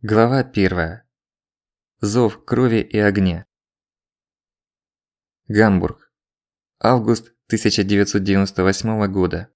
Глава 1. Зов крови и огня. Гамбург. Август 1998 года.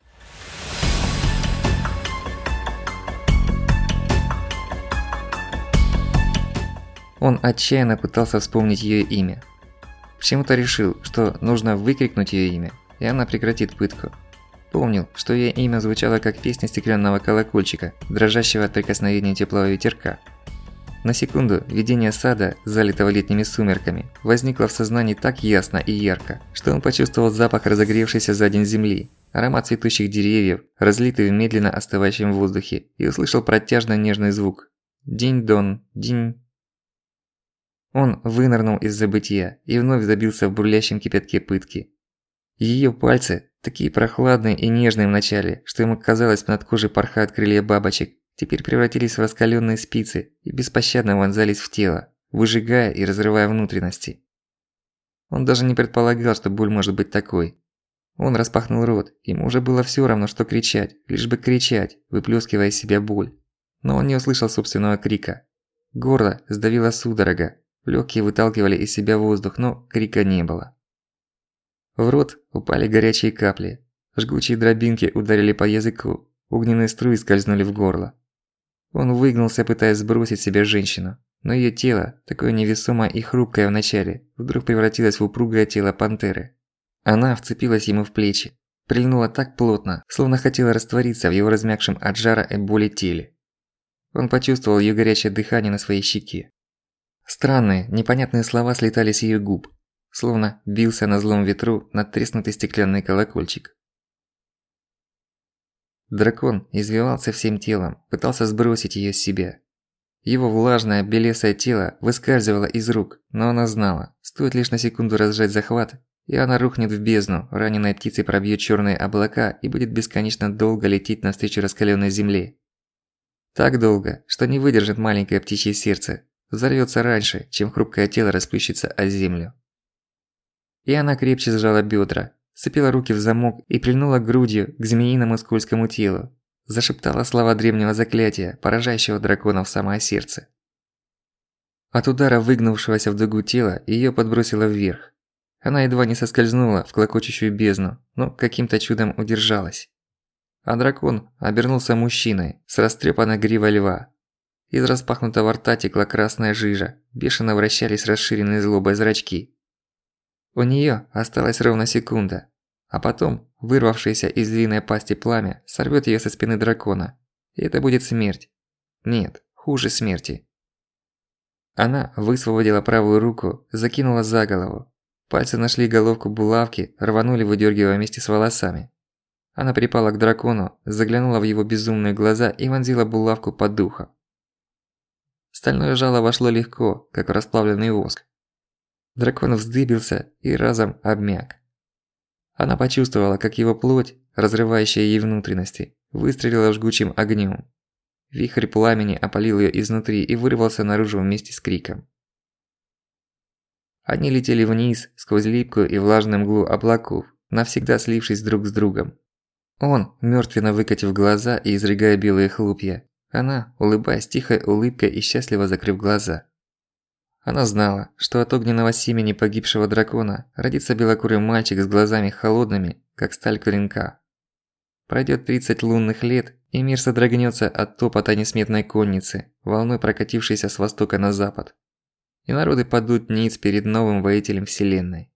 Он отчаянно пытался вспомнить её имя. Почему-то решил, что нужно выкрикнуть её имя, и она прекратит пытку. Помнил, что её имя звучало как песня стеклянного колокольчика, дрожащего от прикосновения теплого ветерка. На секунду видение сада, залитого летними сумерками, возникло в сознании так ясно и ярко, что он почувствовал запах разогревшейся за день земли, аромат цветущих деревьев, разлитый в медленно остывающем воздухе, и услышал протяжно нежный звук. Динь-дон, динь. Он вынырнул из забытия и вновь забился в бурлящем кипятке пытки. Её пальцы, такие прохладные и нежные вначале, что ему казалось, над кожей порхают крылья бабочек, теперь превратились в раскалённые спицы и беспощадно вонзались в тело, выжигая и разрывая внутренности. Он даже не предполагал, что боль может быть такой. Он распахнул рот, ему уже было всё равно, что кричать, лишь бы кричать, выплёскивая из себя боль. Но он не услышал собственного крика. Горло сдавило судорога, лёгкие выталкивали из себя воздух, но крика не было. В рот упали горячие капли, жгучие дробинки ударили по языку, огненные струи скользнули в горло. Он выгнулся, пытаясь сбросить с себя женщину, но её тело, такое невесомое и хрупкое вначале, вдруг превратилось в упругое тело пантеры. Она вцепилась ему в плечи, прильнула так плотно, словно хотела раствориться в его размякшем от жара и боли теле. Он почувствовал её горячее дыхание на своей щеке. Странные, непонятные слова слетали с её губ, словно бился на злом ветру надтреснутый стеклянный колокольчик. Дракон извивался всем телом, пытался сбросить её с себя. Его влажное, белесое тело выскальзывало из рук, но она знала, стоит лишь на секунду разжать захват, и она рухнет в бездну, раненой птицей пробьёт чёрные облака и будет бесконечно долго лететь навстречу раскалённой земле. Так долго, что не выдержит маленькое птичье сердце, взорвётся раньше, чем хрупкое тело расплющится о землю. И она крепче сжала бёдра, сцепила руки в замок и прильнула грудью к змеиному скользкому телу. Зашептала слова древнего заклятия, поражающего дракона в самое сердце. От удара выгнувшегося в дугу тела её подбросило вверх. Она едва не соскользнула в клокочущую бездну, но каким-то чудом удержалась. А дракон обернулся мужчиной с растрёпанной гривой льва. Из распахнутого рта текла красная жижа, бешено вращались расширенные злобой зрачки. У неё осталась ровно секунда, а потом вырвавшееся из львиной пасти пламя сорвёт её со спины дракона. И это будет смерть. Нет, хуже смерти. Она высвободила правую руку, закинула за голову. Пальцы нашли головку булавки, рванули, выдёргивая вместе с волосами. Она припала к дракону, заглянула в его безумные глаза и вонзила булавку под ухо. Стальное жало вошло легко, как расплавленный воск. Дракон вздыбился и разом обмяк. Она почувствовала, как его плоть, разрывающая ей внутренности, выстрелила жгучим огнём. Вихрь пламени опалил её изнутри и вырвался наружу вместе с криком. Они летели вниз, сквозь липкую и влажную мглу облаков, навсегда слившись друг с другом. Он, мёртвенно выкатив глаза и изрыгая белые хлопья. Она, улыбаясь тихой улыбкой и счастливо закрыв глаза. Она знала, что от огненного семени погибшего дракона родится белокурый мальчик с глазами холодными, как сталь клинка. Пройдёт 30 лунных лет, и мир содрогнётся от топота несметной конницы, волной прокатившейся с востока на запад. И народы падут ниц перед новым воителем вселенной.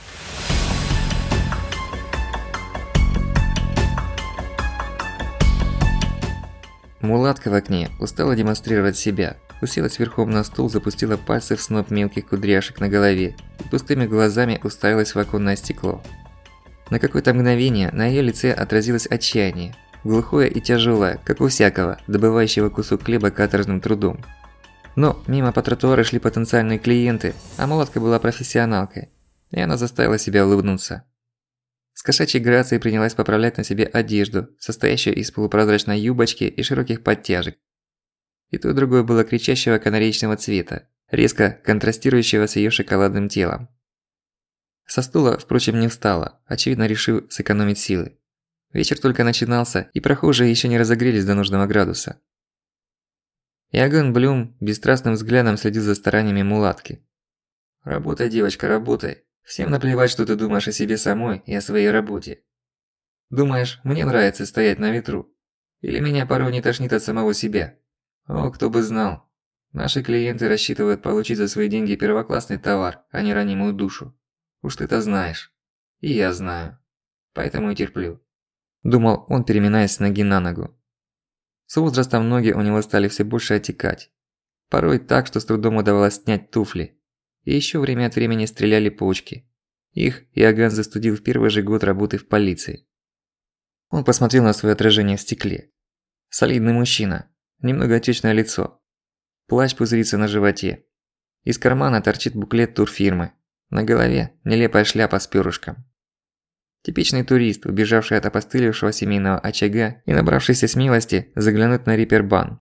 Мулатка в окне устала демонстрировать себя. Уселась верхом на стул, запустила пальцы в сноп мелких кудряшек на голове и пустыми глазами уставилась в оконное стекло. На какое-то мгновение на её лице отразилось отчаяние, глухое и тяжёлое, как у всякого, добывающего кусок хлеба каторжным трудом. Но мимо по тротуару шли потенциальные клиенты, а Мулатка была профессионалкой, и она заставила себя улыбнуться. С кошачьей грацией принялась поправлять на себе одежду, состоящую из полупрозрачной юбочки и широких подтяжек. И то и другое было кричащего канареечного цвета, резко контрастирующего с её шоколадным телом. Со стула, впрочем, не встала, очевидно решив сэкономить силы. Вечер только начинался, и прохожие ещё не разогрелись до нужного градуса. Иоганн Блюм бесстрастным взглядом следил за стараниями мулатки. «Работай, девочка, работай. Всем наплевать, что ты думаешь о себе самой и о своей работе. Думаешь, мне нравится стоять на ветру? Или меня порой не тошнит от самого себя? О, кто бы знал. Наши клиенты рассчитывают получить за свои деньги первоклассный товар, а не ранимую душу. Уж ты-то знаешь. И я знаю. Поэтому и терплю», – думал он, переминаясь с ноги на ногу. С возрастом ноги у него стали все больше отекать. Порой так, что с трудом удавалось снять туфли. И ещё время от времени стреляли почки. Их Иоганн застудил в первый же год работы в полиции. Он посмотрел на своё отражение в стекле. Солидный мужчина, немного отечное лицо. Плащ пузырится на животе. Из кармана торчит буклет турфирмы. На голове нелепая шляпа с пёрышком. Типичный турист, убежавший от опостылевшего семейного очага и набравшийся смелости заглянуть на Риппербан.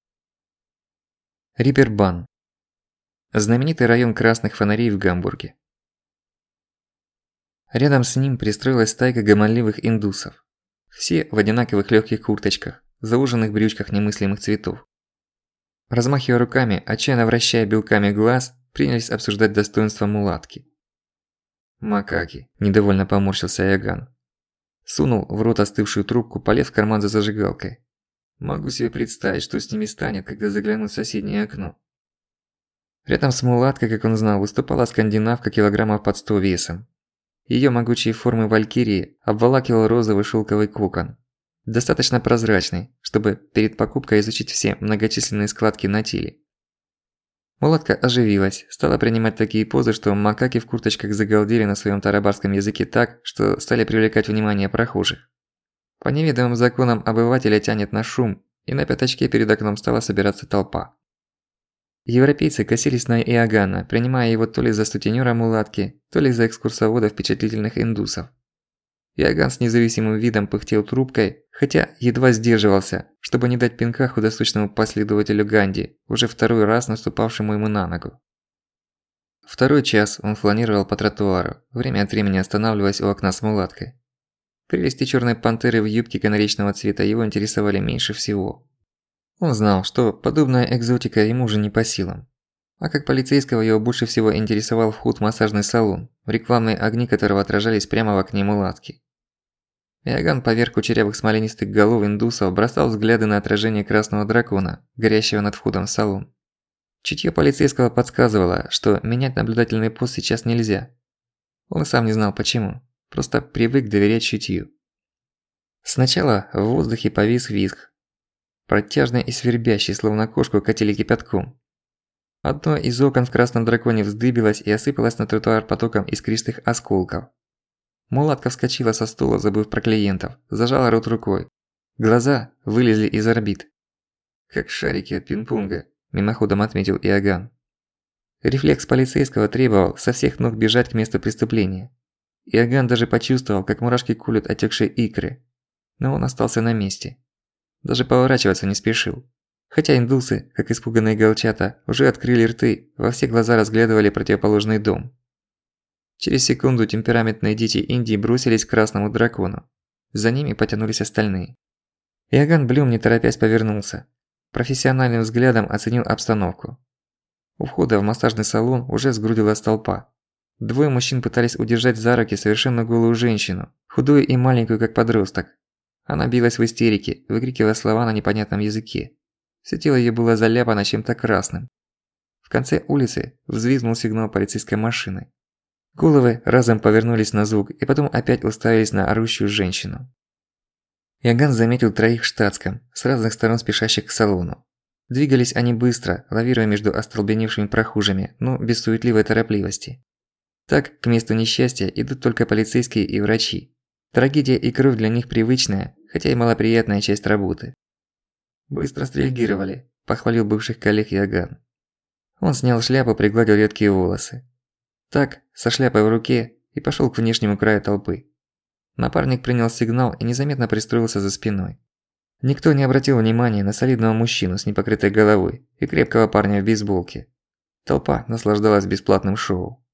Риппербан. Знаменитый район красных фонарей в Гамбурге. Рядом с ним пристроилась стайка гомонливых индусов. Все в одинаковых лёгких курточках, зауженных брючках немыслимых цветов. Размахивая руками, отчаянно вращая белками глаз, принялись обсуждать достоинства мулатки. «Макаки», – недовольно поморщился Иоганн. Сунул в рот остывшую трубку, полез в карман за зажигалкой. «Могу себе представить, что с ними станет, когда заглянут в соседнее окно». Рядом с мулаткой, как он знал, выступала скандинавка килограммов под 100 весом. Её могучие формы валькирии обволакивал розовый шелковый кокон. Достаточно прозрачный, чтобы перед покупкой изучить все многочисленные складки на теле. Мулатка оживилась, стала принимать такие позы, что макаки в курточках загалдели на своём тарабарском языке так, что стали привлекать внимание прохожих. По неведомым законам обывателя тянет на шум, и на пятачке перед окном стала собираться толпа. Европейцы косились на Иоганна, принимая его то ли за сутенёра мулатки, то ли за экскурсовода впечатлительных индусов. Иоганн с независимым видом пыхтел трубкой, хотя едва сдерживался, чтобы не дать пинка худосочному последователю Ганди, уже второй раз наступавшему ему на ногу. Второй час он фланировал по тротуару, время от времени останавливаясь у окна с мулаткой. Прелести чёрной пантеры в юбке канаречного цвета его интересовали меньше всего. Он знал, что подобная экзотика ему уже не по силам. А как полицейского его больше всего интересовал вход в массажный салон, рекламные огни которого отражались прямо в окне мулатки. Иоганн поверх кучерявых смоленистых голов индусов бросал взгляды на отражение красного дракона, горящего над входом в салон. Чутьё полицейского подсказывало, что менять наблюдательный пост сейчас нельзя. Он и сам не знал почему, просто привык доверять чутью. Сначала в воздухе повис визг. Протяжный и свербящий, словно кошку катили кипятком. Одно из окон в красном драконе вздыбилось и осыпалось на тротуар потоком искристых осколков. Мулатка вскочила со стула, забыв про клиентов, зажала рот рукой. Глаза вылезли из орбит. «Как шарики от пинг-понга», – мимоходом отметил Иоганн. Рефлекс полицейского требовал со всех ног бежать к месту преступления. Иоганн даже почувствовал, как мурашки колют отёкшие икры. Но он остался на месте. Даже поворачиваться не спешил. Хотя индусы, как испуганные голчата, уже открыли рты, во все глаза разглядывали противоположный дом. Через секунду темпераментные дети Индии бросились к красному дракону. За ними потянулись остальные. Иоганн Блюм, не торопясь, повернулся. Профессиональным взглядом оценил обстановку. У входа в массажный салон уже сгрудилась толпа. Двое мужчин пытались удержать за руки совершенно голую женщину, худую и маленькую, как подросток. Она билась в истерике, выкрикивая слова на непонятном языке. Всё тело её было заляпано чем-то красным. В конце улицы взвизгнул сигнал полицейской машины. Головы разом повернулись на звук и потом опять уставились на орущую женщину. Иоганн заметил троих в штатском, с разных сторон спешащих к салону. Двигались они быстро, лавируя между остолбеневшими прохожими, но без суетливой торопливости. Так, к месту несчастья идут только полицейские и врачи. Трагедия и кровь для них привычная, хотя и малоприятная часть работы. «Быстро среагировали», – похвалил бывших коллег Иоганн. Он снял шляпу, пригладил редкие волосы. Так, со шляпой в руке, и пошёл к внешнему краю толпы. Напарник принял сигнал и незаметно пристроился за спиной. Никто не обратил внимания на солидного мужчину с непокрытой головой и крепкого парня в бейсболке. Толпа наслаждалась бесплатным шоу.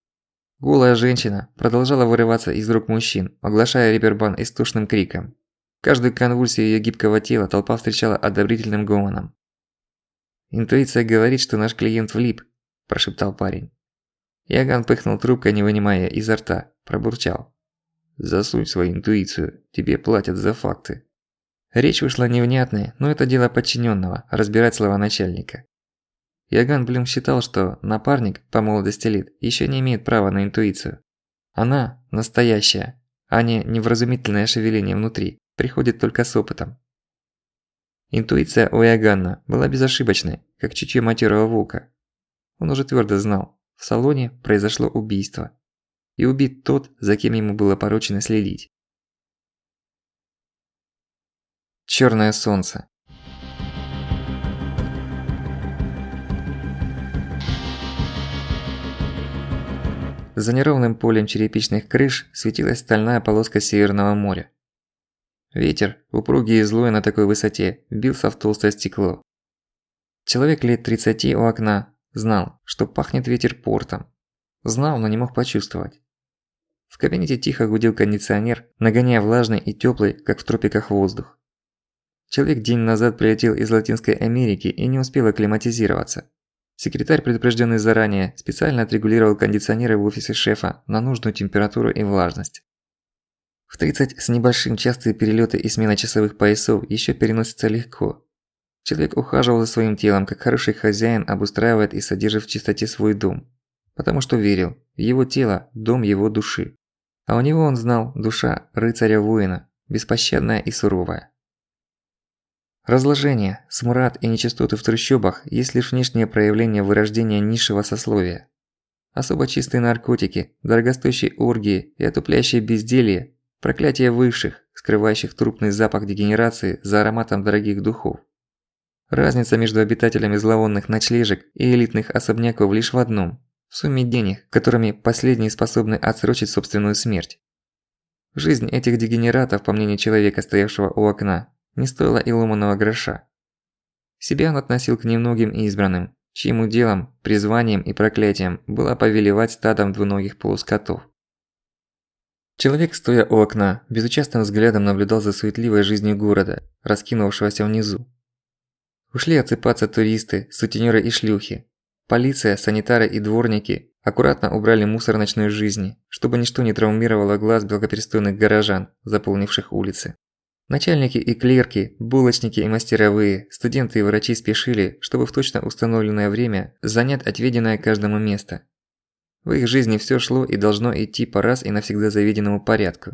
Голая женщина продолжала вырываться из рук мужчин, оглашая Риппербан истошным криком. Каждую конвульсию её гибкого тела толпа встречала одобрительным гомоном. интуиция говорит, что наш клиент влип», – прошептал парень. Иоганн пыхнул трубкой, не вынимая изо рта, пробурчал. «Засунь свою интуицию, тебе платят за факты». Речь вышла невнятной, но это дело подчиненного – разбирать слова начальника. Иоганн Блюм считал, что напарник, по молодости лет, еще не имеет права на интуицию. Она – настоящая, а не невразумительное шевеление внутри, приходит только с опытом. Интуиция у Иоганна была безошибочной, как чутье матерого волка. Он уже твердо знал, в салоне произошло убийство. И убит тот, за кем ему было поручено следить. Чёрное солнце. За неровным полем черепичных крыш светилась стальная полоска Северного моря. Ветер, упругий и злой на такой высоте, бился в толстое стекло. Человек лет 30 у окна знал, что пахнет ветер портом. Знал, но не мог почувствовать. В кабинете тихо гудел кондиционер, нагоняя влажный и тёплый, как в тропиках, воздух. Человек день назад прилетел из Латинской Америки и не успел акклиматизироваться. Секретарь, предупрежденный заранее, специально отрегулировал кондиционеры в офисе шефа на нужную температуру и влажность. В 30 с небольшим частые перелеты и смена часовых поясов еще переносятся легко. Человек ухаживал за своим телом, как хороший хозяин обустраивает и содержит в чистоте свой дом. Потому что верил, его тело – дом его души. А у него, он знал, душа рыцаря-воина, беспощадная и суровая. Разложение, смрад и нечистоты в трущобах есть лишь внешнее проявление вырождения низшего сословия. Особо чистые наркотики, дорогостоящие оргии и отупляющее безделье – проклятие высших, скрывающих трупный запах дегенерации за ароматом дорогих духов. Разница между обитателями зловонных ночлежек и элитных особняков лишь в одном – в сумме денег, которыми последние способны отсрочить собственную смерть. Жизнь этих дегенератов, по мнению человека, стоявшего у окна, не стоила и ломаного гроша. Себя он относил к немногим избранным, чьим уделом, призванием и проклятием было повелевать стадом двуногих полускотов. Человек, стоя у окна, безучастным взглядом наблюдал за суетливой жизнью города, раскинувшегося внизу. Ушли отсыпаться туристы, сутенёры и шлюхи. Полиция, санитары и дворники аккуратно убрали мусор ночной жизни, чтобы ничто не травмировало глаз благопристойных горожан, заполнивших улицы. Начальники и клерки, булочники и мастеровые, студенты и врачи спешили, чтобы в точно установленное время занять отведенное каждому место. В их жизни всё шло и должно идти по раз и навсегда заведенному порядку.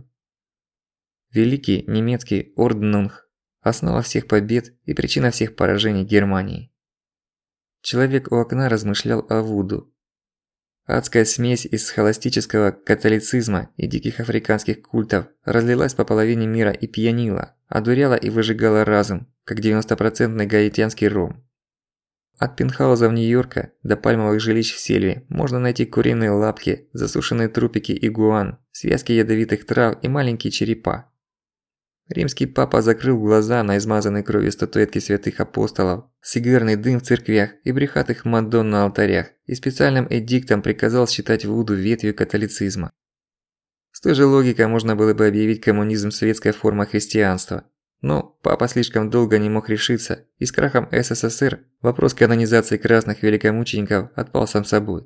Великий немецкий Орднунг – основа всех побед и причина всех поражений Германии. Человек у окна размышлял о Вуду. Адская смесь из схоластического католицизма и диких африканских культов разлилась по половине мира и пьянила, одуряла и выжигала разум, как 90% гаитянский ром. От пентхаузов Нью-Йорка до пальмовых жилищ в сельве можно найти куриные лапки, засушенные трупики игуан, связки ядовитых трав и маленькие черепа. Римский папа закрыл глаза на измазанные кровью статуэтки святых апостолов, сигарный дым в церквях и брюхатых мадонн на алтарях и специальным эдиктом приказал считать Вуду ветвью католицизма. С той же логикой можно было бы объявить коммунизм светской формой христианства. Но папа слишком долго не мог решиться, и с крахом СССР вопрос канонизации красных великомучеников отпал сам собой.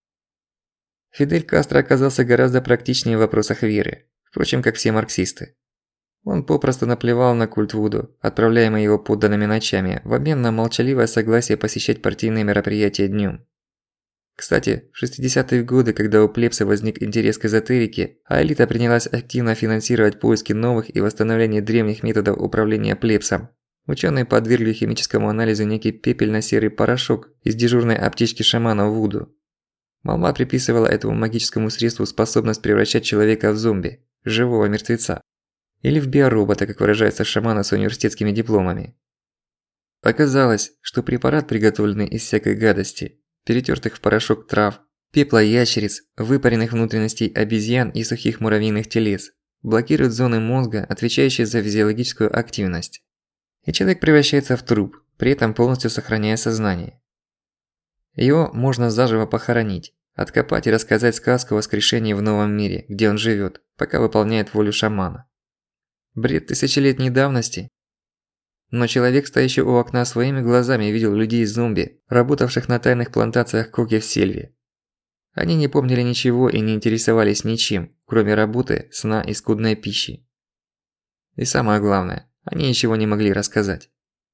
Фидель Кастро оказался гораздо практичнее в вопросах веры, впрочем, как все марксисты. Он попросту наплевал на культ Вуду, отправляемый его подданными ночами, в обмен на молчаливое согласие посещать партийные мероприятия днём. Кстати, в 60-е годы, когда у плебса возник интерес к эзотерике, а элита принялась активно финансировать поиски новых и восстановление древних методов управления плебсом, ученые подвергли химическому анализу некий пепельно-серый порошок из дежурной аптечки шамана Вуду. Молва приписывала этому магическому средству способность превращать человека в зомби, живого мертвеца. Или в биоробота, как выражается шамана с университетскими дипломами. Оказалось, что препарат, приготовленный из всякой гадости, перетёртых в порошок трав, пепла ящериц, выпаренных внутренностей обезьян и сухих муравьиных телец, блокирует зоны мозга, отвечающие за физиологическую активность. И человек превращается в труп, при этом полностью сохраняя сознание. Его можно заживо похоронить, откопать и рассказать сказку о воскрешении в новом мире, где он живёт, пока выполняет волю шамана. Бред тысячелетней давности? Но человек, стоящий у окна, своими глазами видел людей-зомби, работавших на тайных плантациях коки в сельве. Они не помнили ничего и не интересовались ничем, кроме работы, сна и скудной пищи. И самое главное, они ничего не могли рассказать.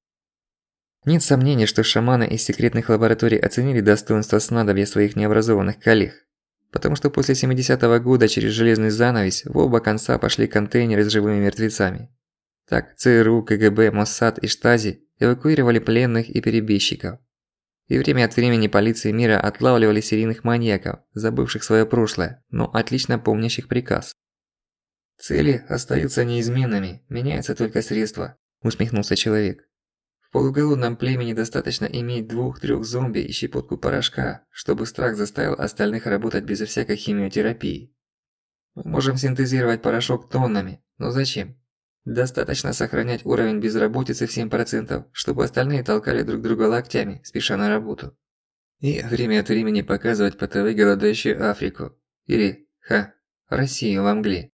Нет сомнений, что шаманы из секретных лабораторий оценили достоинство снадобья своих необразованных коллег. Потому что после 70-го года через железный занавес в оба конца пошли контейнеры с живыми мертвецами. Так ЦРУ, КГБ, Моссад и Штази эвакуировали пленных и перебежчиков. И время от времени полиции мира отлавливали серийных маньяков, забывших своё прошлое, но отлично помнящих приказ. «Цели остаются неизменными, меняются только средства», – усмехнулся человек. «В полуголодном племени достаточно иметь 2-3 зомби и щепотку порошка, чтобы страх заставил остальных работать безо всякой химиотерапии. Мы можем синтезировать порошок тоннами, но зачем? Достаточно сохранять уровень безработицы в 7%, чтобы остальные толкали друг друга локтями, спеша на работу. И время от времени показывать по ТВ голодающую Африку. Или, Россию во мгле».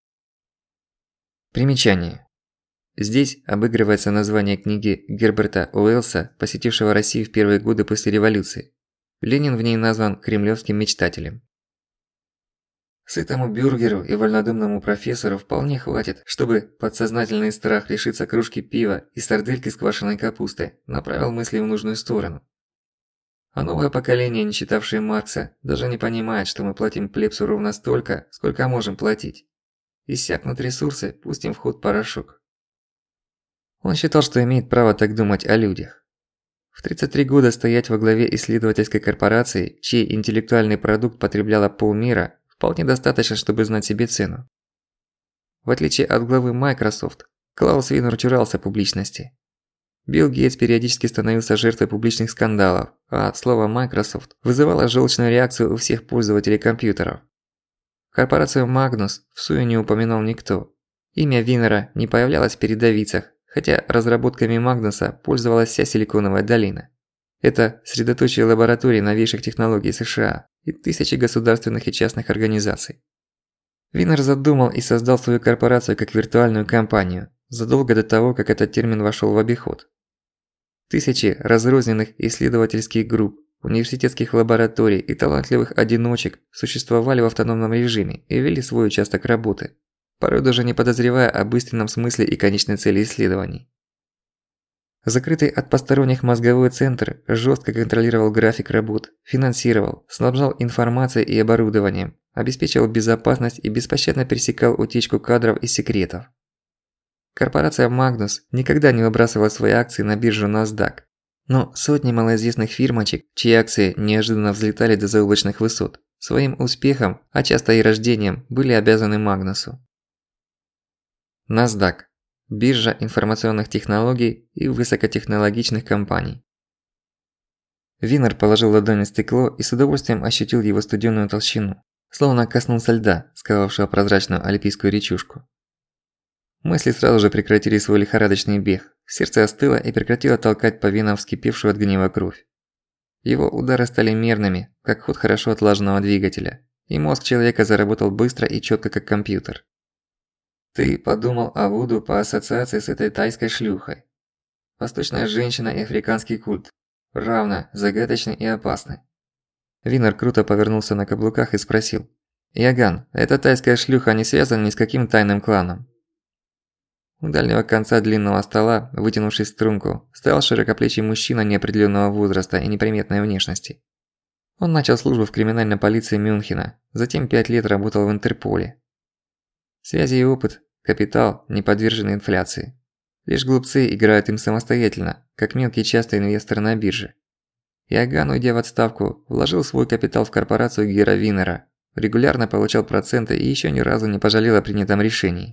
Примечание. Здесь обыгрывается название книги Герберта Уэллса, посетившего Россию в первые годы после революции. Ленин в ней назван кремлевским мечтателем. Сытому бюргеру и вольнодумному профессору вполне хватит, чтобы подсознательный страх лишиться кружки пива и сардельки с квашеной капустой направил мысли в нужную сторону. А новое поколение, не читавшее Маркса, даже не понимает, что мы платим плебсу ровно столько, сколько можем платить. Иссякнут ресурсы, пустим в ход порошок. Он считал, что имеет право так думать о людях. В 33 года стоять во главе исследовательской корпорации, чей интеллектуальный продукт потребляло полмира, вполне достаточно, чтобы знать себе цену. В отличие от главы Microsoft, Клаус Винер чурался публичности. Билл Гейтс периодически становился жертвой публичных скандалов, а слово Microsoft вызывало желчную реакцию у всех пользователей компьютеров. Корпорацию Magnus всуе не упоминал никто. Имя Винера не появлялось в передовицах, хотя разработками Магнуса пользовалась вся Силиконовая долина. Это средоточие лабораторий новейших технологий США и тысячи государственных и частных организаций. Винер задумал и создал свою корпорацию как виртуальную компанию, задолго до того, как этот термин вошёл в обиход. Тысячи разрозненных исследовательских групп, университетских лабораторий и талантливых одиночек существовали в автономном режиме и вели свой участок работы, порой даже не подозревая об истинном смысле и конечной цели исследований. Закрытый от посторонних мозговой центр жестко контролировал график работ, финансировал, снабжал информацией и оборудованием, обеспечивал безопасность и беспощадно пресекал утечку кадров и секретов. Корпорация Magnus никогда не выбрасывала свои акции на биржу NASDAQ, но сотни малоизвестных фирмочек, чьи акции неожиданно взлетали до заоблачных высот, своим успехом, а часто и рождением, были обязаны Магнусу. NASDAQ – биржа информационных технологий и высокотехнологичных компаний. Винер положил ладонь на стекло и с удовольствием ощутил его студеную толщину, словно коснулся льда, сковавшего прозрачную олимпийскую речушку. Мысли сразу же прекратили свой лихорадочный бег, сердце остыло и прекратило толкать по венам вскипевшую от гнева кровь. Его удары стали мерными, как ход хорошо отлаженного двигателя, и мозг человека заработал быстро и чётко, как компьютер. «Ты подумал о Вуду по ассоциации с этой тайской шлюхой. Восточная женщина и африканский культ. Равно загадочны и опасны». Винер круто повернулся на каблуках и спросил: «Яган, эта тайская шлюха не связана ни с каким тайным кланом?» У дальнего конца длинного стола, вытянувшись в струнку, стоял широкоплечий мужчина неопределённого возраста и неприметной внешности. Он начал службу в криминальной полиции Мюнхена, затем 5 лет работал в Интерполе. Связи и опыт, капитал, не подвержены инфляции. Лишь глупцы играют им самостоятельно, как мелкий частый инвестор на бирже. Иоганн, уйдя в отставку, вложил свой капитал в корпорацию Гера Винера, регулярно получал проценты и ещё ни разу не пожалел о принятом решении.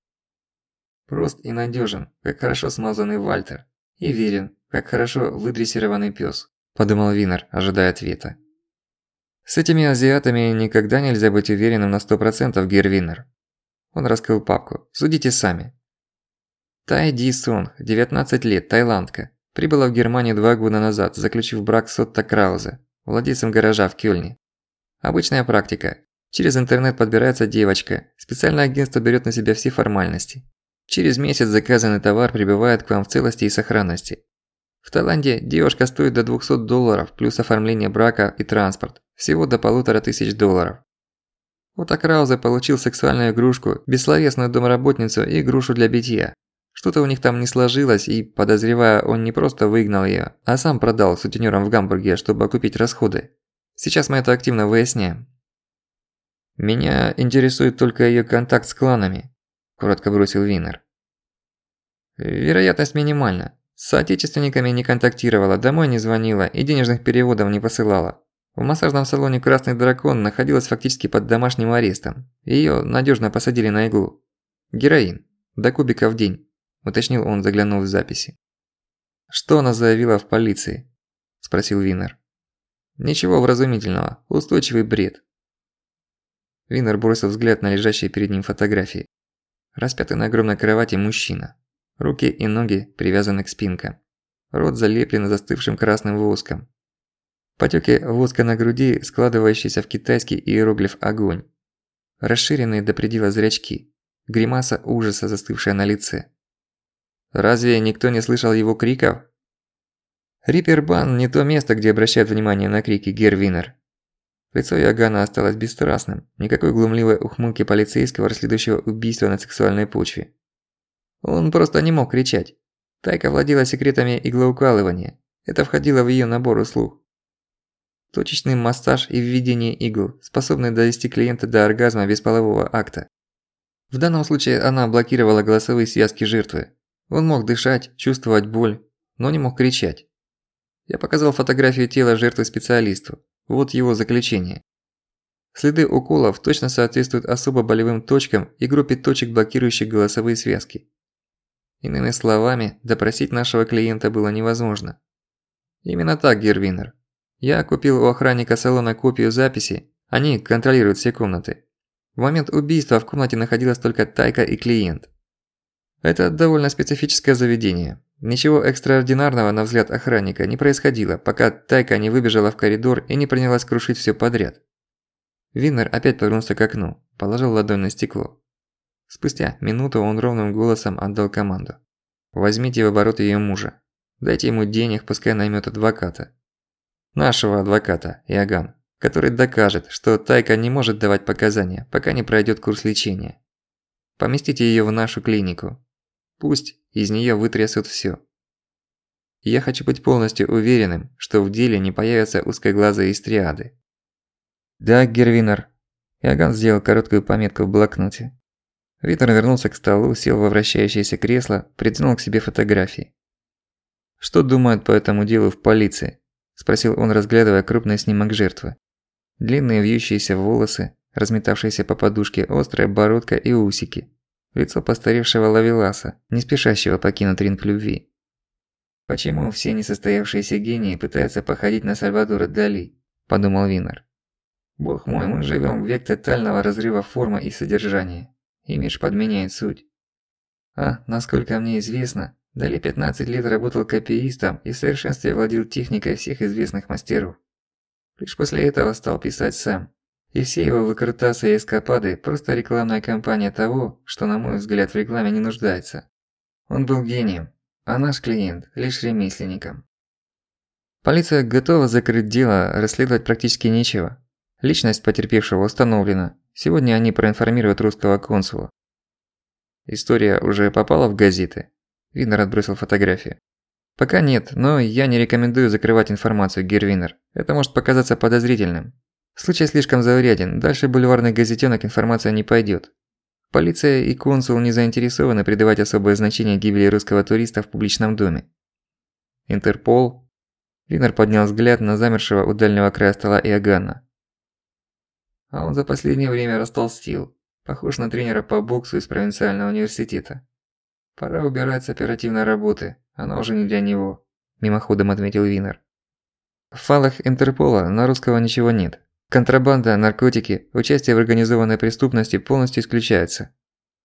Прост и надёжен, как хорошо смазанный Вальтер, и верен, как хорошо выдрессированный пёс, подумал Винер, ожидая ответа. С этими азиатами никогда нельзя быть уверенным на 100%, Гер Винер. Он раскрыл папку. Судите сами. Тай Ди Сонг, 19 лет, таиландка. Прибыла в Германию 2 года назад, заключив брак с Отто Краузе, владельцем гаража в Кёльне. Обычная практика. Через интернет подбирается девочка, специальное агентство берет на себя все формальности. Через месяц заказанный товар прибывает к вам в целости и сохранности. В Таиланде девушка стоит до $200 плюс оформление брака и транспорт. Всего до $1500. Вот Краузе получил сексуальную игрушку, бессловесную домработницу и грушу для битья. Что-то у них там не сложилось, и, подозревая, он не просто выгнал её, а сам продал сутенёрам в Гамбурге, чтобы окупить расходы. Сейчас мы это активно выясняем. «Меня интересует только её контакт с кланами», – коротко бросил Винер. «Вероятность минимальна. С соотечественниками не контактировала, домой не звонила и денежных переводов не посылала. В массажном салоне «Красный дракон» находилась фактически под домашним арестом. Её надёжно посадили на иглу. Героин. До кубика в день», – уточнил он, заглянув в записи. «Что она заявила в полиции?» – спросил Винер. «Ничего вразумительного. Устойчивый бред». Винер бросил взгляд на лежащие перед ним фотографии. Распятый на огромной кровати мужчина. Руки и ноги привязаны к спинкам. Рот залеплен застывшим красным воском. Потёки воска на груди, складывающиеся в китайский иероглиф «Огонь». Расширенные до предела зрачки. Гримаса ужаса, застывшая на лице. Разве никто не слышал его криков? Риппербан – не то место, где обращают внимание на крики, Герр Винер. Лицо Иоганна осталось бесстрастным, никакой глумливой ухмылки полицейского, расследующего убийство на сексуальной почве. Он просто не мог кричать. Тайка владела секретами иглоукалывания. Это входило в её набор услуг. Точечный массаж и введение игл, способные довести клиента до оргазма без полового акта. В данном случае она блокировала голосовые связки жертвы. Он мог дышать, чувствовать боль, но не мог кричать. Я показал фотографию тела жертвы специалисту. Вот его заключение. Следы уколов точно соответствуют особо болевым точкам и группе точек, блокирующих голосовые связки. Иными словами, допросить нашего клиента было невозможно. Именно так, Герр Винер. Я купил у охранника салона копию записи, они контролируют все комнаты. В момент убийства в комнате находилась только Тайка и клиент. Это довольно специфическое заведение. Ничего экстраординарного, на взгляд охранника, не происходило, пока Тайка не выбежала в коридор и не принялась крушить всё подряд. Винер опять повернулся к окну, положил ладонь на стекло. Спустя минуту он ровным голосом отдал команду. «Возьмите в оборот её мужа. Дайте ему денег, пускай наймёт адвоката. Нашего адвоката, Иоганн, который докажет, что Тайка не может давать показания, пока не пройдёт курс лечения. Поместите её в нашу клинику. Пусть из неё вытрясут всё. Я хочу быть полностью уверенным, что в деле не появятся узкоглазые истриады». «Да, Герр Винер». Иоганн сделал короткую пометку в блокноте. Винер вернулся к столу, сел во вращающееся кресло, придвинул к себе фотографии. «Что думают по этому делу в полиции?» – спросил он, разглядывая крупный снимок жертвы. Длинные вьющиеся волосы, разметавшиеся по подушке, острая бородка и усики. Лицо постаревшего ловеласа, не спешащего покинуть ринг любви. «Почему все несостоявшиеся гении пытаются походить на Сальвадора Дали?» – подумал Винер. «Бог мой, мы живем в век тотального разрыва формы и содержания. Имидж подменяет суть. Насколько мне известно, Дали 15 лет работал копиистом и в совершенстве владел техникой всех известных мастеров. Лишь после этого стал писать сам. И все его выкрутасы и эскапады – просто рекламная кампания того, что, на мой взгляд, в рекламе не нуждается. Он был гением, а наш клиент – лишь ремесленником». Полиция готова закрыть дело, расследовать практически нечего. Личность потерпевшего установлена. Сегодня они проинформируют русского консула. «История уже попала в газеты?» Винер отбросил фотографию. «Пока нет, но я не рекомендую закрывать информацию, Герр Винер. Это может показаться подозрительным. Случай слишком зауряден, дальше бульварных газетенок информация не пойдёт. Полиция и консул не заинтересованы придавать особое значение гибели русского туриста в публичном доме. Интерпол?» Винер поднял взгляд на замершего у дальнего края стола Иоганна. «А он за последнее время растолстел. Похож на тренера по боксу из провинциального университета. Пора убирать с оперативной работы, она уже не для него», – мимоходом отметил Винер. «В файлах Интерпола на русского ничего нет. Контрабанда, наркотики, участие в организованной преступности полностью исключаются».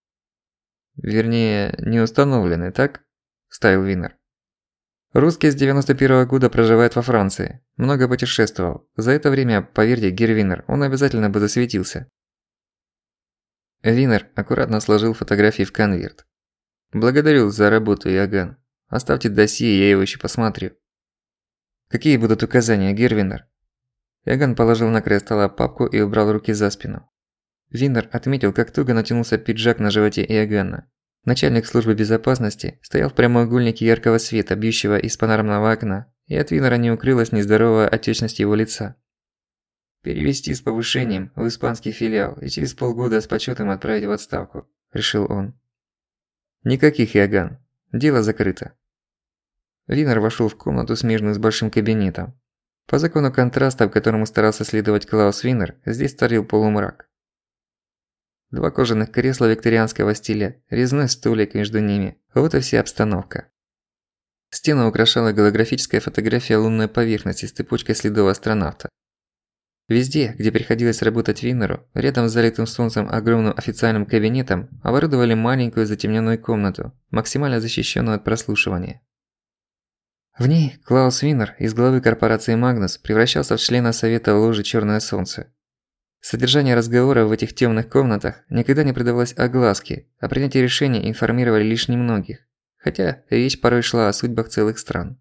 «Вернее, не установлены, так?» – вставил Винер. «Русский с 91-го года проживает во Франции, много путешествовал. За это время, поверьте, Герр Винер, он обязательно бы засветился». Винер аккуратно сложил фотографии в конверт. Благодарю за работу, Иоганн. Оставьте досье, я его еще посмотрю. Какие будут указания, герр Виннер? Иоганн положил на край стола папку и убрал руки за спину. Виннер отметил, как туго натянулся пиджак на животе Иоганна. Начальник службы безопасности стоял в прямоугольнике яркого света, бьющего из панорамного окна, и от Виннера не укрылась нездоровая отечность его лица. «Перевести с повышением в испанский филиал и через полгода с почётом отправить в отставку», – решил он. «Никаких, Иоганн. Дело закрыто». Виннер вошёл в комнату, смежную с большим кабинетом. По закону контраста, которому старался следовать Клаус Виннер, здесь царил полумрак. Два кожаных кресла викторианского стиля, резной столик между ними – вот и вся обстановка. Стену украшала голографическая фотография лунной поверхности с цепочкой следов астронавта. Везде, где приходилось работать Виннеру, рядом с залитым солнцем огромным официальным кабинетом, оборудовали маленькую затемненную комнату, максимально защищенную от прослушивания. В ней Клаус Виннер из главы корпорации «Магнус» превращался в члена совета ложи «Чёрное солнце». Содержание разговора в этих тёмных комнатах никогда не придавалось огласке, а принятие решений информировали лишь немногих, хотя речь порой шла о судьбах целых стран.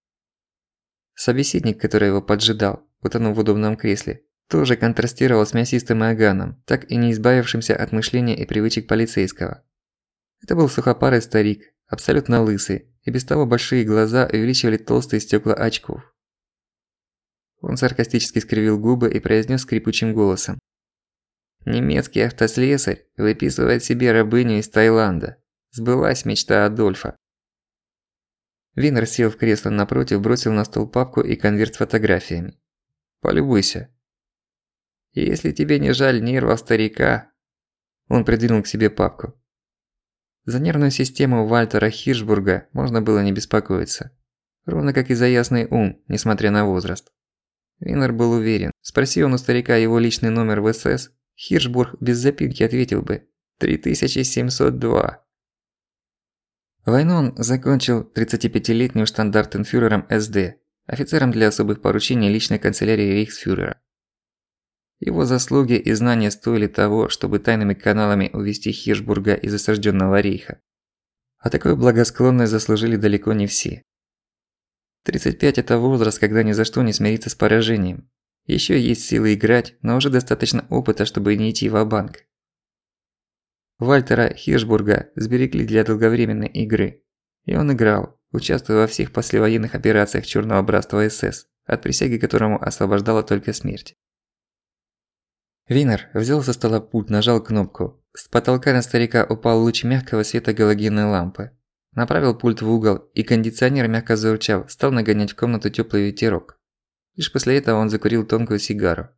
Собеседник, который его поджидал, утонув в удобном кресле, тоже контрастировал с мясистым Иоганном, так и не избавившимся от мышления и привычек полицейского. Это был сухопарый старик, абсолютно лысый, и без того большие глаза увеличивали толстые стёкла очков. Он саркастически скривил губы и произнёс скрипучим голосом: «Немецкий автослесарь выписывает себе рабыню из Таиланда. Сбылась мечта Адольфа». Виннер сел в кресло напротив, бросил на стол папку и конверт с фотографиями. «Полюбуйся». «Если тебе не жаль нервов старика...» Он придвинул к себе папку. За нервную систему Вальтера Хиршбурга можно было не беспокоиться. Ровно как и за ясный ум, несмотря на возраст. Виннер был уверен, спроси он у старика его личный номер в СС, Хиршбург без запинки ответил бы 3702. Войну он закончил 35-летним штандартенфюрером СД, офицером для особых поручений личной канцелярии рейхсфюрера. Его заслуги и знания стоили того, чтобы тайными каналами увести Хиршбурга из осажденного рейха. А такой благосклонность заслужили далеко не все. 35 – это возраст, когда ни за что не смириться с поражением. Ещё есть силы играть, но уже достаточно опыта, чтобы не идти ва-банк. Вальтера Хиршбурга сберегли для долговременной игры. И он играл, участвуя во всех послевоенных операциях Чёрного Братства СС, от присяги которому освобождала только смерть. Виннер взял со стола пульт, нажал кнопку. С потолка на старика упал луч мягкого света галогенной лампы. Направил пульт в угол, и кондиционер, мягко заурчав, стал нагонять в комнату тёплый ветерок. Лишь после этого он закурил тонкую сигару.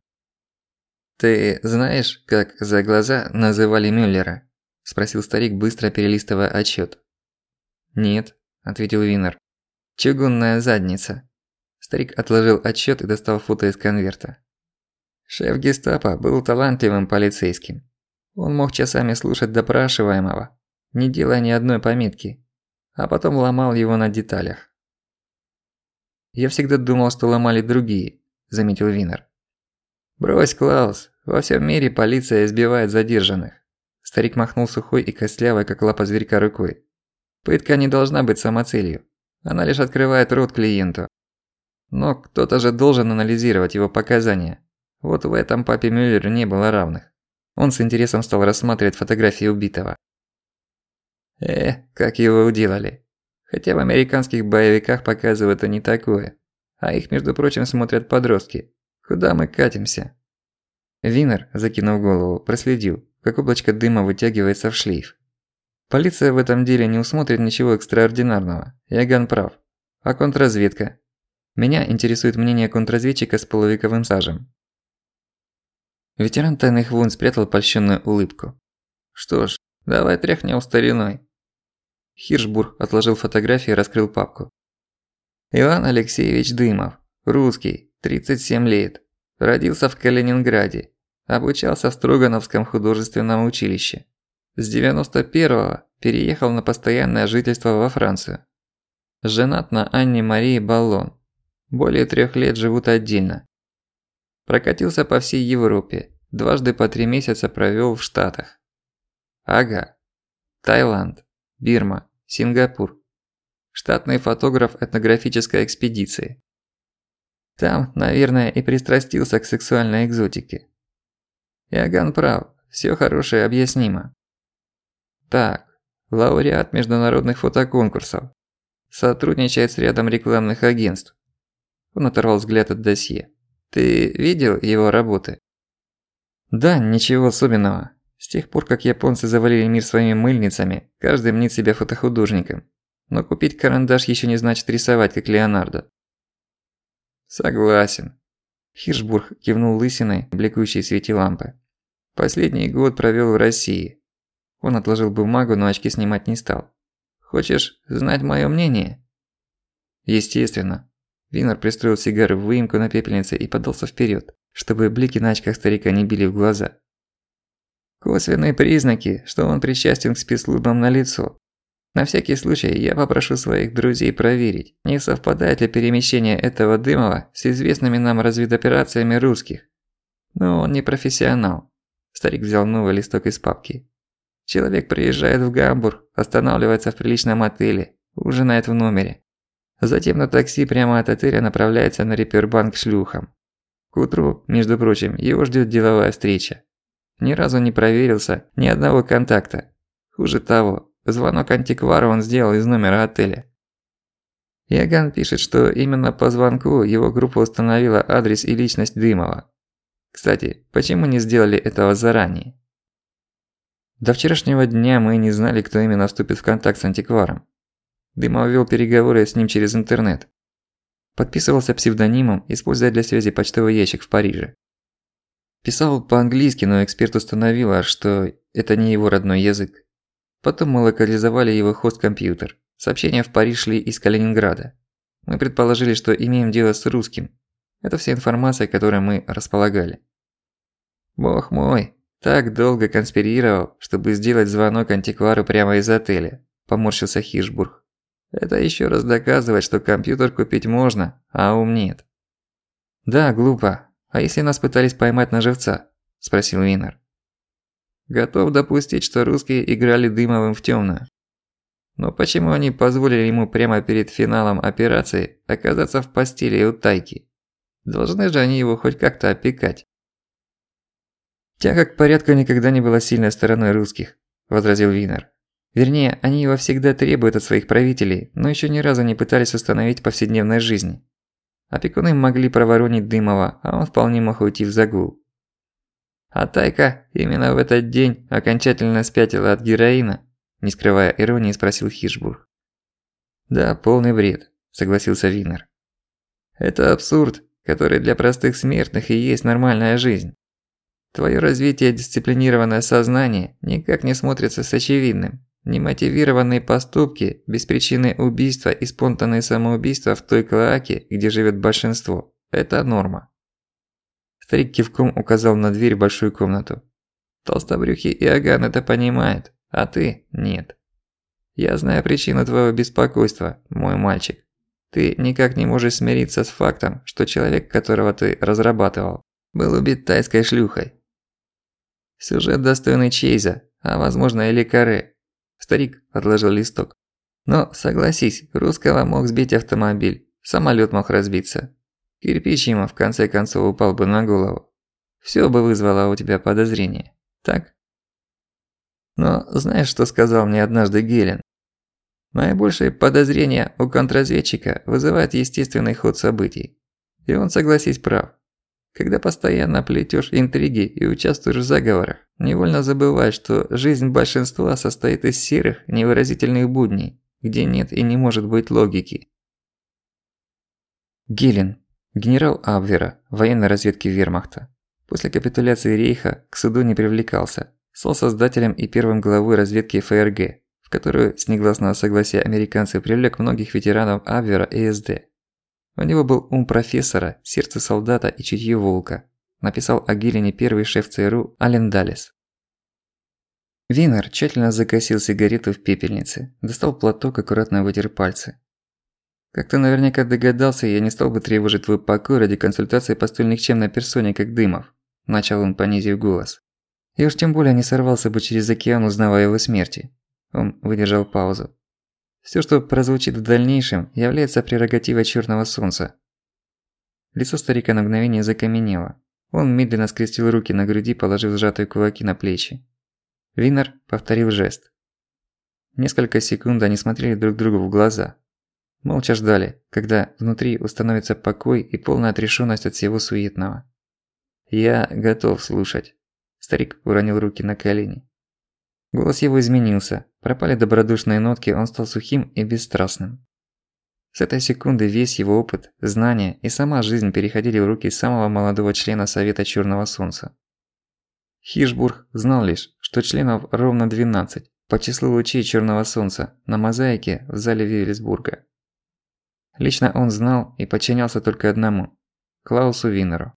«Ты знаешь, как за глаза называли Мюллера?» – спросил старик, быстро перелистывая отчёт. «Нет», – ответил Виннер. «Чугунная задница». Старик отложил отчёт и достал фото из конверта. Шеф гестапо был талантливым полицейским. Он мог часами слушать допрашиваемого, не делая ни одной пометки, а потом ломал его на деталях. «Я всегда думал, что ломали другие», – заметил Виннер. «Брось, Клаус, во всем мире полиция избивает задержанных». Старик махнул сухой и костлявой, как лапа зверька, рукой. «Пытка не должна быть самоцелью. Она лишь открывает рот клиенту. Но кто-то же должен анализировать его показания. Вот в этом папе Мюллеру не было равных». Он с интересом стал рассматривать фотографии убитого. Как его уделали. Хотя в американских боевиках показывают не такое. А их, между прочим, смотрят подростки. Куда мы катимся? Виннер, закинув голову, проследил, как облачко дыма вытягивается в шлейф. Полиция в этом деле не усмотрит ничего экстраординарного. Иоганн прав. А контрразведка? Меня интересует мнение контрразведчика с полувековым стажем. Ветеран тайных войн спрятал польщённую улыбку. Что ж, давай тряхнем стариной. Хиршбург отложил фотографии и раскрыл папку. Иван Алексеевич Дымов, русский, 37 лет. Родился в Калининграде. Обучался в Строгановском художественном училище. С 91-го переехал на постоянное жительство во Францию. Женат на Анне Марии Баллон. Более 3 лет живут отдельно. Прокатился по всей Европе. Дважды по 3 месяца провёл в Штатах. Ага. Таиланд. Бирма, Сингапур. Штатный фотограф этнографической экспедиции. Там, наверное, и пристрастился к сексуальной экзотике. Иоганн прав, всё хорошее объяснимо. Так, лауреат международных фотоконкурсов. Сотрудничает с рядом рекламных агентств. Он оторвал взгляд от досье. Ты видел его работы? Да, ничего особенного. С тех пор, как японцы завалили мир своими мыльницами, каждый мнит себя фотохудожником. Но купить карандаш ещё не значит рисовать, как Леонардо. Согласен. Хиршбург кивнул лысиной, бликующей в свете лампы. Последний год провёл в России. Он отложил бумагу, но очки снимать не стал. Хочешь знать моё мнение? Естественно. Винер пристроил сигару в выемку на пепельнице и подался вперёд, чтобы блики на очках старика не били в глаза. Косвенные признаки, что он причастен к спецслужбам налицо. На всякий случай я попрошу своих друзей проверить, не совпадает ли перемещение этого Дымова с известными нам разведоперациями русских. Но он не профессионал. Старик взял новый листок из папки. Человек приезжает в Гамбург, останавливается в приличном отеле, ужинает в номере. Затем на такси прямо от отеля направляется на Репербанк к шлюхам. К утру, между прочим, его ждёт деловая встреча. Ни разу не проверился, ни одного контакта. Хуже того, звонок антиквару он сделал из номера отеля. Иоганн пишет, что именно по звонку его группа установила адрес и личность Дымова. Кстати, почему не сделали этого заранее? До вчерашнего дня мы не знали, кто именно вступит в контакт с антикваром. Дымов вел переговоры с ним через интернет. Подписывался псевдонимом, используя для связи почтовый ящик в Париже. Писал по-английски, но эксперт установила, что это не его родной язык. Потом мы локализовали его хост-компьютер. Сообщения в Париж шли из Калининграда. Мы предположили, что имеем дело с русским. Это вся информация, которой мы располагали. Бог мой, так долго конспирировал, чтобы сделать звонок антиквару прямо из отеля, поморщился Хиршбург. Это ещё раз доказывает, что компьютер купить можно, а ум нет. Да, глупо. А если нас пытались поймать на живца? Спросил Винер. Готов допустить, что русские играли Дымовым в тёмную. Но почему они позволили ему прямо перед финалом операции оказаться в постели у Тайки? Должны же они его хоть как-то опекать. Тяга к порядку никогда не была сильной стороной русских, возразил Винер. Вернее, они его всегда требуют от своих правителей, но ещё ни разу не пытались установить в повседневной жизни. Опекуны могли проворонить Дымова, а он вполне мог уйти в загул. А Тайка именно в этот день окончательно спятила от героина, не скрывая иронии, спросил Хиршбург. Да, полный бред, согласился Винер. Это абсурд, который для простых смертных и есть нормальная жизнь. Твоё развитие дисциплинированное сознание никак не смотрится с очевидным. Немотивированные поступки, беспричинные убийства и спонтанные самоубийства в той клоаке, где живет большинство – это норма. Старик кивком указал на дверь в большую комнату. Толстобрюхий Иоганн это понимает, а ты – нет. Я знаю причину твоего беспокойства, мой мальчик. Ты никак не можешь смириться с фактом, что человек, которого ты разрабатывал, был убит тайской шлюхой. Сюжет достойный Чейза, а возможно и Ле Карре. Старик отложил листок. Но, согласись, русского мог сбить автомобиль, самолёт мог разбиться. Кирпич ему в конце концов упал бы на голову. Всё бы вызвало у тебя подозрение, так? Но знаешь, что сказал мне однажды Гелен? Наибольшие подозрения у контрразведчика вызывает естественный ход событий. И он, согласись, прав. Когда постоянно плетёшь интриги и участвуешь в заговорах, невольно забываешь, что жизнь большинства состоит из серых, невыразительных будней, где нет и не может быть логики. Гелен, генерал Абвера, военной разведки Вермахта. После капитуляции Рейха к суду не привлекался, стал создателем и первым главой разведки ФРГ, в которую с негласного согласия американцев привлек многих ветеранов Абвера и СД. У него был ум профессора, сердце солдата и чутье волка, написал о Гелене первый шеф ЦРУ Ален Даллес. Винер тщательно загасил сигарету в пепельнице, достал платок, аккуратно вытер пальцы. Как ты наверняка догадался, я не стал бы тревожить твой покой ради консультации по столь никчемной персоне, как Дымов, начал он, понизив голос. И уж тем более не сорвался бы через океан, узнавая о его смерти. Он выдержал паузу. Всё, что прозвучит в дальнейшем, является прерогативой Чёрного Солнца. Лицо старика на мгновение закаменело. Он медленно скрестил руки на груди, положив сжатые кулаки на плечи. Винер повторил жест. Несколько секунд они смотрели друг другу в глаза. Молча ждали, когда внутри установится покой и полная отрешённость от всего суетного. «Я готов слушать». Старик уронил руки на колени. Голос его изменился, пропали добродушные нотки, он стал сухим и бесстрастным. С этой секунды весь его опыт, знания и сама жизнь переходили в руки самого молодого члена Совета Чёрного Солнца. Хиршбург знал лишь, что членов ровно 12 по числу лучей Чёрного Солнца на мозаике в зале Вивельсбурга. Лично он знал и подчинялся только одному – Клаусу Винеру.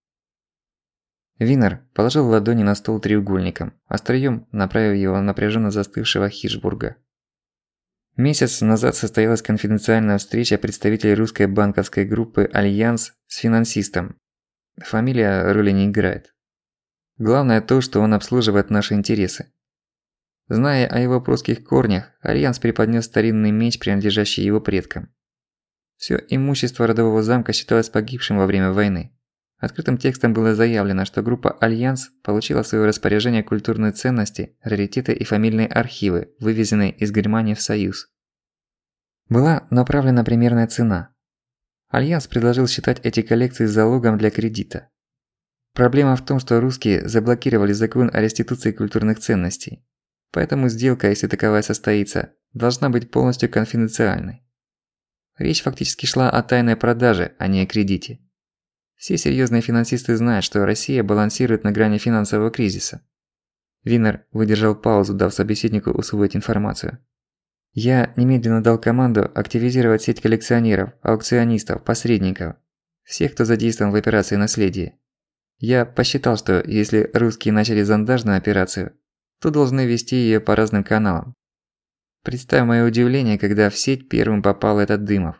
Винер положил ладони на стол треугольником, остриём направив его на напряженно застывшего Хиршбурга. Месяц назад состоялась конфиденциальная встреча представителей русской банковской группы «Альянс» с финансистом. Фамилия роли не играет. Главное то, что он обслуживает наши интересы. Зная о его прусских корнях, Альянс преподнёс старинный меч, принадлежащий его предкам. Всё имущество родового замка считалось погибшим во время войны. Открытым текстом было заявлено, что группа «Альянс» получила в своё распоряжение культурные ценности, раритеты и фамильные архивы, вывезенные из Германии в Союз. Была направлена примерная цена. Альянс предложил считать эти коллекции залогом для кредита. Проблема в том, что русские заблокировали закон о реституции культурных ценностей. Поэтому сделка, если таковая состоится, должна быть полностью конфиденциальной. Речь фактически шла о тайной продаже, а не о кредите. Все серьёзные финансисты знают, что Россия балансирует на грани финансового кризиса. Винер выдержал паузу, дав собеседнику усвоить информацию. Я немедленно дал команду активизировать сеть коллекционеров, аукционистов, посредников, всех, кто задействован в операции «Наследие». Я посчитал, что если русские начали зондажную операцию, то должны вести её по разным каналам. Представь моё удивление, когда в сеть первым попал этот Дымов.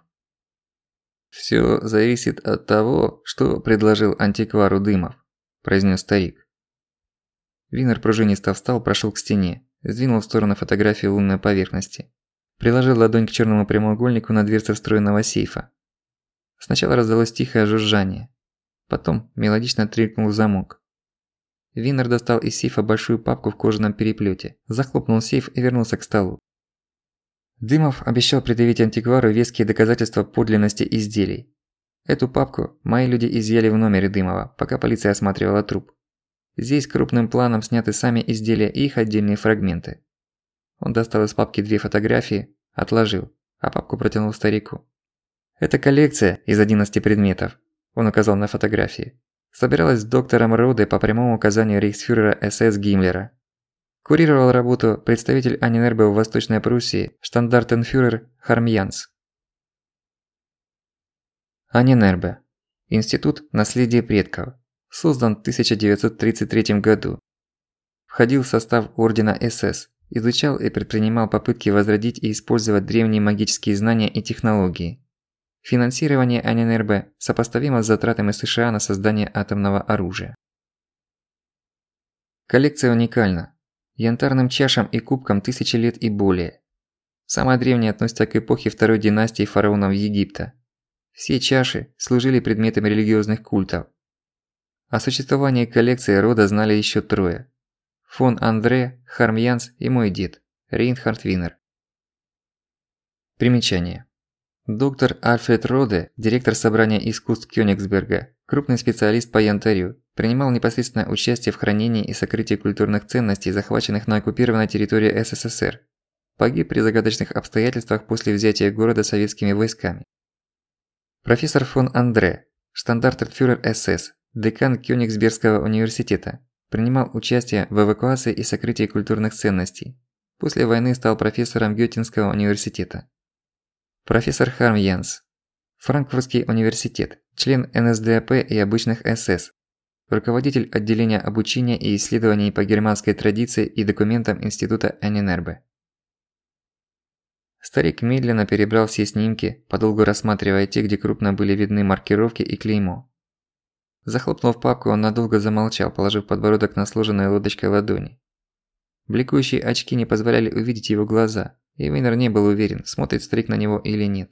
«Всё зависит от того, что предложил антиквару Дымов», – произнёс старик. Винер пружинисто встал, прошёл к стене, сдвинул в сторону фотографии лунной поверхности. Приложил ладонь к чёрному прямоугольнику на дверце встроенного сейфа. Сначала раздалось тихое жужжание. Потом мелодично тренькнул замок. Винер достал из сейфа большую папку в кожаном переплёте, захлопнул сейф и вернулся к столу. Дымов обещал предъявить антиквару веские доказательства подлинности изделий. Эту папку мои люди изъяли в номере Дымова, пока полиция осматривала труп. Здесь крупным планом сняты сами изделия и их отдельные фрагменты. Он достал из папки 2 фотографии, отложил, а папку протянул старику. Эта коллекция из 11 предметов, он указал на фотографии, собиралась с доктором Роде по прямому указанию рейхсфюрера СС Гиммлера. Курировал работу представитель Аненербе в Восточной Пруссии, штандартенфюрер Хармьянс. Аненербе. Институт наследия предков. Создан в 1933 году. Входил в состав ордена СС, изучал и предпринимал попытки возродить и использовать древние магические знания и технологии. Финансирование Аненербе сопоставимо с затратами США на создание атомного оружия. Коллекция уникальна. Янтарным чашам и кубкам 1000 лет и более. Самая древняя относится к эпохе второй династии фараонов Египта. Все чаши служили предметами религиозных культов. О существовании коллекции рода знали еще 3. Фон Андре, Хармьянс и мой дед, Рейнхард Винер. Примечание. Доктор Альфред Роде, директор собрания искусств Кёнигсберга, крупный специалист по янтарю, принимал непосредственное участие в хранении и сокрытии культурных ценностей, захваченных на оккупированной территории СССР. Погиб при загадочных обстоятельствах после взятия города советскими войсками. Профессор фон Андре, штандартенфюрер СС, декан Кёнигсбергского университета, принимал участие в эвакуации и сокрытии культурных ценностей. После войны стал профессором Гётинского университета. Профессор Хармьянс. Франкфуртский университет, член НСДАП и обычных СС. Руководитель отделения обучения и исследований по германской традиции и документам Института Аненербе. Старик медленно перебрал все снимки, подолгу рассматривая те, где крупно были видны маркировки и клеймо. Захлопнув папку, он надолго замолчал, положив подбородок на сложенные лодочкой ладони. Бликующие очки не позволяли увидеть его глаза, и Винер не был уверен, смотрит старик на него или нет.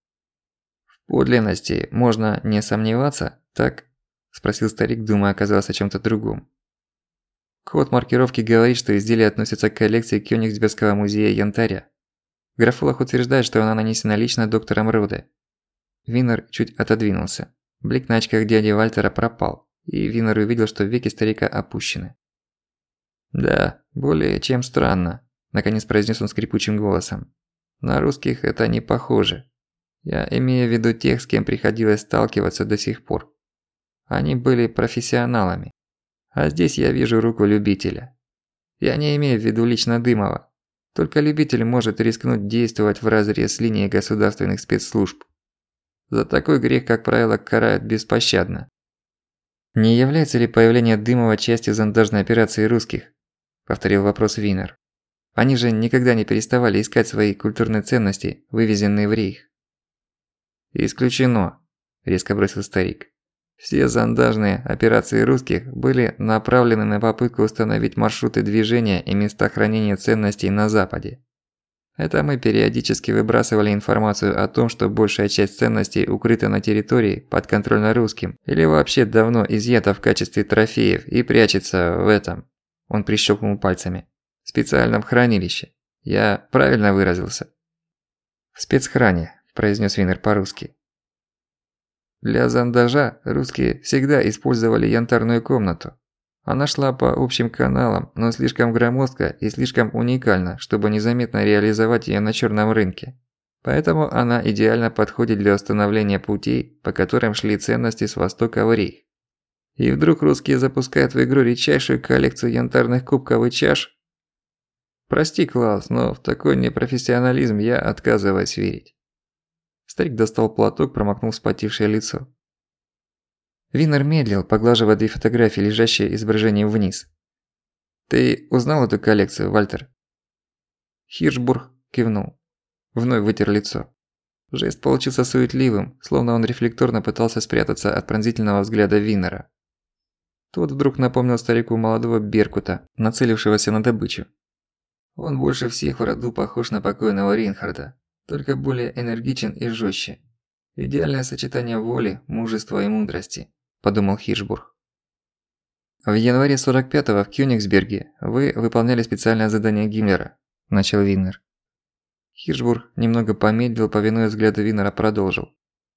«В подлинности можно не сомневаться, так?» – спросил старик, думая, оказалось о чём-то другом. Код маркировки говорит, что изделие относится к коллекции Кёнигсбергского музея янтаря. Графолог утверждает, что она нанесена лично доктором Роде. Винер чуть отодвинулся. Блик на очках дяди Вальтера пропал, и Винер увидел, что веки старика опущены. «Да, более чем странно», – наконец произнес он скрипучим голосом. «На русских это не похоже. Я имею в виду тех, с кем приходилось сталкиваться до сих пор. Они были профессионалами. А здесь я вижу руку любителя. Я не имею в виду лично Дымова. Только любитель может рискнуть действовать вразрез с линией государственных спецслужб. За такой грех, как правило, карают беспощадно». «Не является ли появление Дымова частью зондажной операции русских?» – повторил вопрос Винер. «Они же никогда не переставали искать свои культурные ценности, вывезенные в Рейх». «Исключено», – резко бросил старик. «Все зондажные операции русских были направлены на попытку установить маршруты движения и места хранения ценностей на Западе. Это мы периодически выбрасывали информацию о том, что большая часть ценностей укрыта на территории, подконтрольно русским, или вообще давно изъята в качестве трофеев и прячется в этом». Он прищёлкнул пальцами. «В специальном хранилище. Я правильно выразился?» «В спецхране», – произнёс Винер по-русски. Для зондажа русские всегда использовали янтарную комнату. Она шла по общим каналам, но слишком громоздко и слишком уникально, чтобы незаметно реализовать её на чёрном рынке. Поэтому она идеально подходит для установления путей, по которым шли ценности с востока в Рейх. И вдруг русские запускают в игру редчайшую коллекцию янтарных кубков и чаш? Прости, Клаус, но в такой непрофессионализм я отказываюсь верить. Старик достал платок, промокнул вспотевшее лицо. Винер медлил, поглаживая две фотографии, лежащие изображением вниз. «Ты узнал эту коллекцию, Вальтер?» Хиршбург кивнул. Вновь вытер лицо. Жест получился суетливым, словно он рефлекторно пытался спрятаться от пронзительного взгляда Винера. Тот вдруг напомнил старику молодого беркута, нацелившегося на добычу. Он больше всех в роду похож на покойного Рейнхарда, только более энергичен и жестче. Идеальное сочетание воли, мужества и мудрости, подумал Хиршбург. В январе 45-го в Кёнигсберге вы выполняли специальное задание Гиммлера, начал Винер. Хиршбург немного помедлил, повинуясь взгляду Винера, продолжил.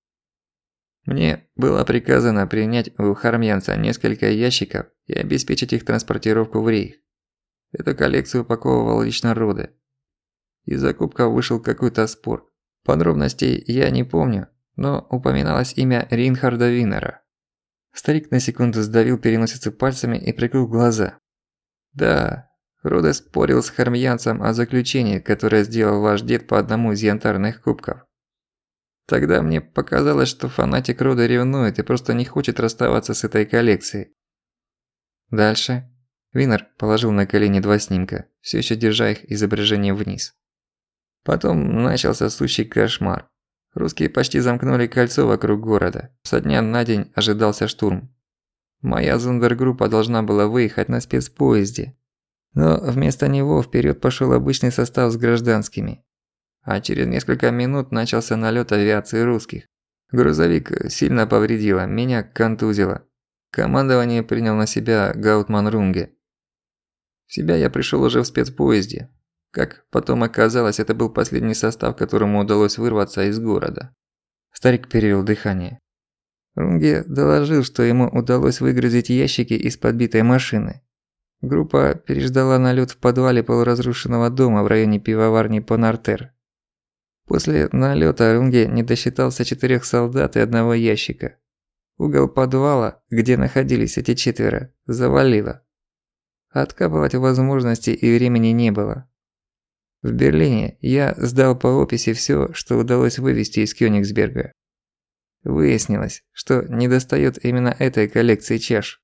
Мне было приказано принять у Хармьянца несколько ящиков и обеспечить их транспортировку в Рейх. Эту коллекцию упаковывал лично Роде. Из закупка вышел какой-то спор. Подробностей я не помню, но упоминалось имя Рейнхарда Винера. Старик на секунду сдавил переносицу пальцами и прикрыл глаза. Да, Роде спорил с Хармьянцем о заключении, которое сделал ваш дед по одному из янтарных кубков. Тогда мне показалось, что фанатик Роде ревнует и просто не хочет расставаться с этой коллекцией. Дальше. Винер положил на колени два снимка, всё ещё держа их изображение вниз. Потом начался сущий кошмар. Русские почти замкнули кольцо вокруг города. Со дня на день ожидался штурм. Моя зондергруппа должна была выехать на спецпоезде. Но вместо него вперёд пошёл обычный состав с гражданскими. А через несколько минут начался налёт авиации русских. Грузовик сильно повредило, меня контузило. Командование принял на себя Гаутман Рунге. В себя я пришёл уже в спецпоезде. Как потом оказалось, это был последний состав, которому удалось вырваться из города. Старик перевел дыхание. Рунге доложил, что ему удалось выгрузить ящики из подбитой машины. Группа переждала налёт в подвале полуразрушенного дома в районе пивоварни Понартер. После налёта Рунге не досчитался 4 солдат и одного ящика. Угол подвала, где находились эти 4, завалило. Откапывать возможности и времени не было. В Берлине я сдал по описи всё, что удалось вывести из Кёнигсберга. Выяснилось, что недостаёт именно этой коллекции чаш.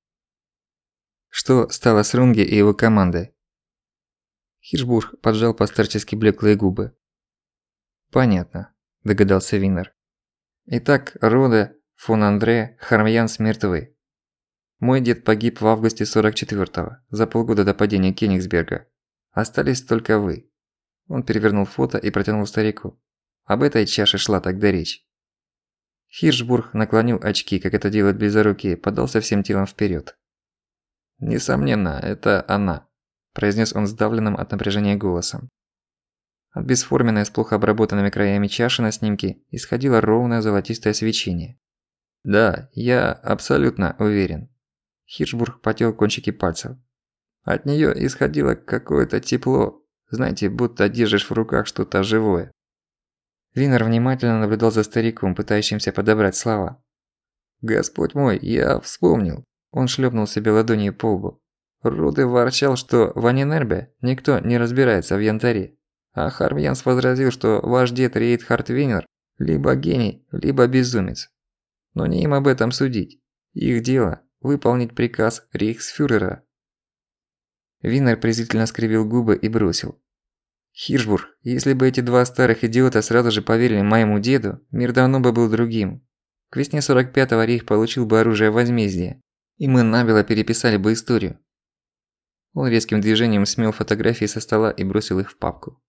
Что стало с Рунге и его командой? Хиршбург поджал постарчески блеклые губы. Понятно, догадался Винер. Итак, Роде, фон Андре, Хармьянц мертвы. Мой дед погиб в августе 44-го, за полгода до падения Кёнигсберга. Остались только вы». Он перевернул фото и протянул старику. Об этой чаше шла тогда речь. Хиршбург наклонил очки, как это делают близорукие, подался всем телом вперед. «Несомненно, это она», – произнес он сдавленным от напряжения голосом. От бесформенной с плохо обработанными краями чаши на снимке исходило ровное золотистое свечение. «Да, я абсолютно уверен». Хиршбург потёл кончики пальцев. От неё исходило какое-то тепло, знаете, будто держишь в руках что-то живое. Винер внимательно наблюдал за стариком, пытающимся подобрать слова. «Господь мой, я вспомнил!» Он шлёпнул себе ладонью по лбу. Руды ворчал, что в Анинербе никто не разбирается в янтаре. А Хармьянс возразил, что ваш дед Рейдхард Винер либо гений, либо безумец. Но не им об этом судить. Их дело – выполнить приказ рейхсфюрера. Винер презрительно скривил губы и бросил. «Хиршбург, если бы эти два старых идиота сразу же поверили моему деду, мир давно бы был другим. К весне 45-го Рейх получил бы оружие возмездия, и мы набело переписали бы историю». Он резким движением смел фотографии со стола и бросил их в папку.